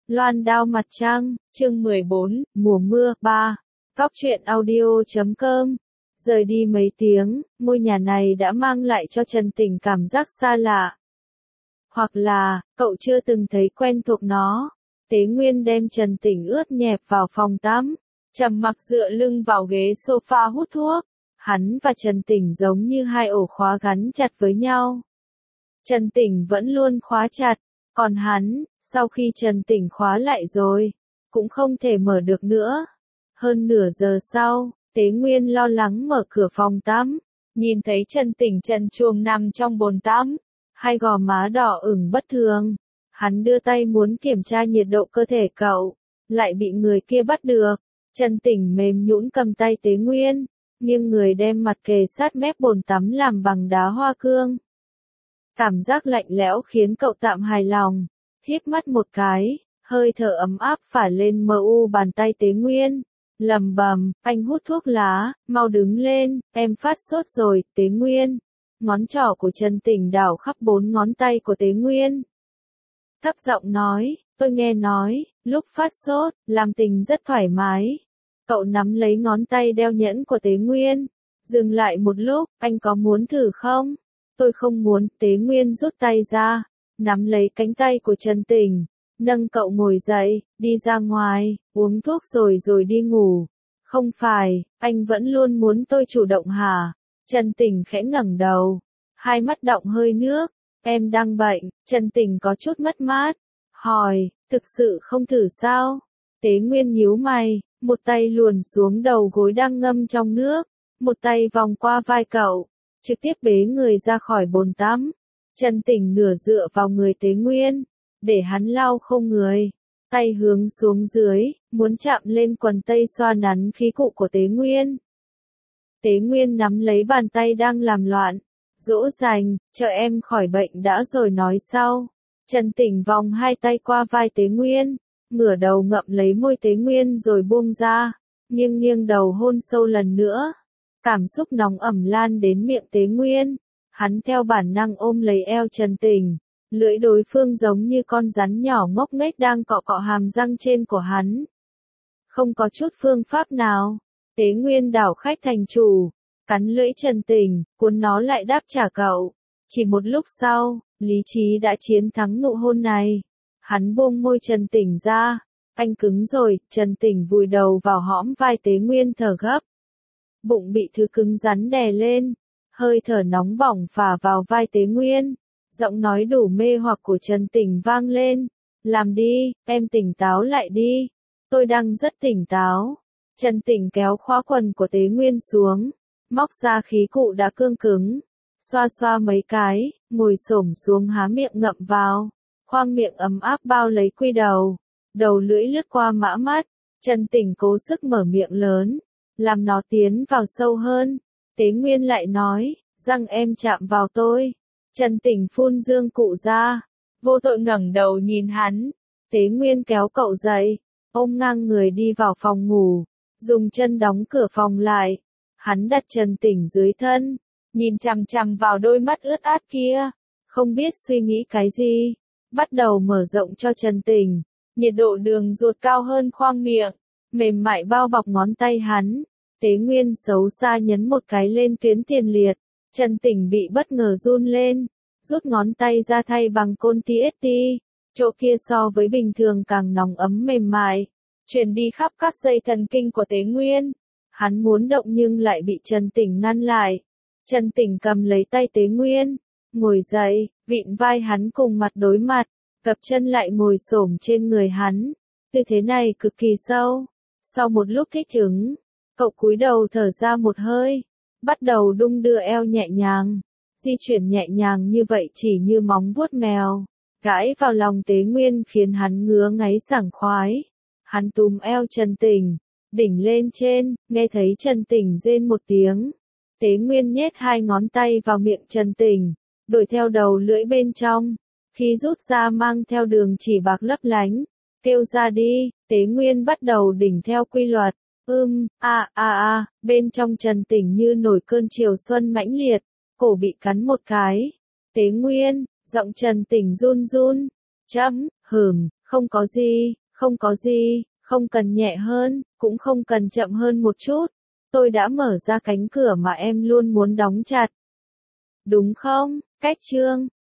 Loan đao mặt trăng, chương 14, mùa mưa, 3. Góc truyện audio.com. Rời đi mấy tiếng, ngôi nhà này đã mang lại cho Trần Tình cảm giác xa lạ. Hoặc là, cậu chưa từng thấy quen thuộc nó. Tế Nguyên đem Trần Tình ướt nhẹp vào phòng tắm, trầm mặc dựa lưng vào ghế sofa hút thuốc. Hắn và Trần Tình giống như hai ổ khóa gắn chặt với nhau. Trần Tình vẫn luôn khóa chặt, còn hắn, sau khi Trần Tình khóa lại rồi, cũng không thể mở được nữa. Hơn nửa giờ sau, Tế Nguyên lo lắng mở cửa phòng tắm, nhìn thấy Trần Tình trần truồng nằm trong bồn tắm, hai gò má đỏ ửng bất thường. Hắn đưa tay muốn kiểm tra nhiệt độ cơ thể cậu, lại bị người kia bắt được. Trần Tình mềm nhũn cầm tay Tế Nguyên, nhưng người đem mặt kề sát mép bồn tắm làm bằng đá hoa cương. Cảm giác lạnh lẽo khiến cậu tạm hài lòng, híp mắt một cái, hơi thở ấm áp phả lên bàn tay Tế Nguyên, lầm bầm, anh hút thuốc lá, mau đứng lên, em phát sốt rồi, Tế Nguyên. Ngón trỏ của Trần Tình đảo khắp 4 ngón tay của Tế Nguyên. Thấp giọng nói, tôi nghe nói, lúc phát sốt, làm tình rất thoải mái. Cậu nắm lấy ngón tay đeo nhẫn của Tế Nguyên, dừng lại một lúc, anh có muốn thử không? Tôi không muốn, Tế Nguyên rút tay ra, nắm lấy cánh tay của Trần Tình, nâng cậu ngồi dậy, đi ra ngoài, uống thuốc rồi đi ngủ. Không phải, anh vẫn luôn muốn tôi chủ động hả? Trần Tình khẽ ngẩng đầu, hai mắt đọng hơi nước, em đang bệnh. Trần Tình có chút mất mát, hỏi, thực sự không thử sao? Tế Nguyên nhíu mày, một tay luồn xuống đầu gối đang ngâm trong nước, một tay vòng qua vai cậu, trực tiếp bế người ra khỏi bồn tắm. Trần Tình nửa dựa vào người Tế Nguyên, để hắn lau khô người, tay hướng xuống dưới, muốn chạm lên quần tây xoa nắn khí cụ của Tế Nguyên. Tế Nguyên nắm lấy bàn tay đang làm loạn, dỗ dành, chờ em khỏi bệnh đã rồi nói sau. Trần Tình vòng hai tay qua vai Tế Nguyên, ngửa đầu ngậm lấy môi Tế Nguyên rồi buông ra, nghiêng đầu hôn sâu lần nữa. Cảm xúc nóng ẩm lan đến miệng Tế Nguyên, hắn theo bản năng ôm lấy eo Trần Tình, lưỡi đối phương giống như con rắn nhỏ ngốc nghếch đang cọ cọ hàm răng trên của hắn. Không có chút phương pháp nào, Tế Nguyên đảo khách thành chủ, cắn lưỡi Trần Tình, cuốn nó lại đáp trả cậu. Chỉ một lúc sau, lý trí đã chiến thắng nụ hôn này. Hắn buông môi Trần Tình ra, anh cứng rồi. Trần Tình vùi đầu vào hõm vai Tế Nguyên thở gấp. Bụng bị thứ cứng rắn đè lên, hơi thở nóng bỏng phả vào vai Tế Nguyên. Giọng nói đủ mê hoặc của Trần Tình vang lên, làm đi, em tỉnh táo lại đi. Tôi đang rất tỉnh táo. Trần Tình kéo khóa quần của Tế Nguyên xuống, móc ra khí cụ đã cương cứng, xoa mấy cái, ngồi xổm xuống há miệng ngậm vào, khoang miệng ấm áp bao lấy quy đầu, đầu lưỡi lướt qua mã mắt. Trần Tình cố sức mở miệng lớn, làm nó tiến vào sâu hơn. Tế Nguyên lại nói, răng em chạm vào tôi. Trần Tình phun dương cụ ra, vô tội ngẩng đầu nhìn hắn. Tế Nguyên kéo cậu dậy, ôm ngang người đi vào phòng ngủ, dùng chân đóng cửa phòng lại. Hắn đặt Trần Tình dưới thân, nhìn chằm chằm vào đôi mắt ướt át kia, không biết suy nghĩ cái gì, bắt đầu mở rộng cho Trần Tình. Nhiệt độ đường ruột cao hơn khoang miệng, mềm mại bao bọc ngón tay hắn. Tế Nguyên xấu xa nhấn một cái lên tuyến tiền liệt, Trần Tình bị bất ngờ run lên, rút ngón tay ra thay bằng côn TST, chỗ kia so với bình thường càng nóng ấm mềm mại, truyền đi khắp các dây thần kinh của Tế Nguyên. Hắn muốn động nhưng lại bị Trần Tình ngăn lại. Trần Tình cầm lấy tay Tế Nguyên, ngồi dậy, vịn vai hắn cùng mặt đối mặt, cặp chân lại ngồi xổm trên người hắn. Tư thế này cực kỳ sâu. Sau một lúc thích ứng, cậu cúi đầu thở ra một hơi, bắt đầu đung đưa eo nhẹ nhàng, di chuyển nhẹ nhàng như vậy chỉ như móng vuốt mèo, gãi vào lòng Tế Nguyên khiến hắn ngứa ngáy sảng khoái. Hắn túm eo Trần Tình, đỉnh lên trên, nghe thấy Trần Tình rên một tiếng. Tế Nguyên nhét hai ngón tay vào miệng Trần Tình, đổi theo đầu lưỡi bên trong, khi rút ra mang theo đường chỉ bạc lấp lánh, kêu ra đi. Tế Nguyên bắt đầu đỉnh theo quy luật, bên trong Trần Tình như nổi cơn chiều xuân mãnh liệt, cổ bị cắn một cái. Tế Nguyên, giọng Trần Tình run run, Không có gì, không cần nhẹ hơn, cũng không cần chậm hơn một chút. Tôi đã mở ra cánh cửa mà em luôn muốn đóng chặt. Đúng không, Cách Trương?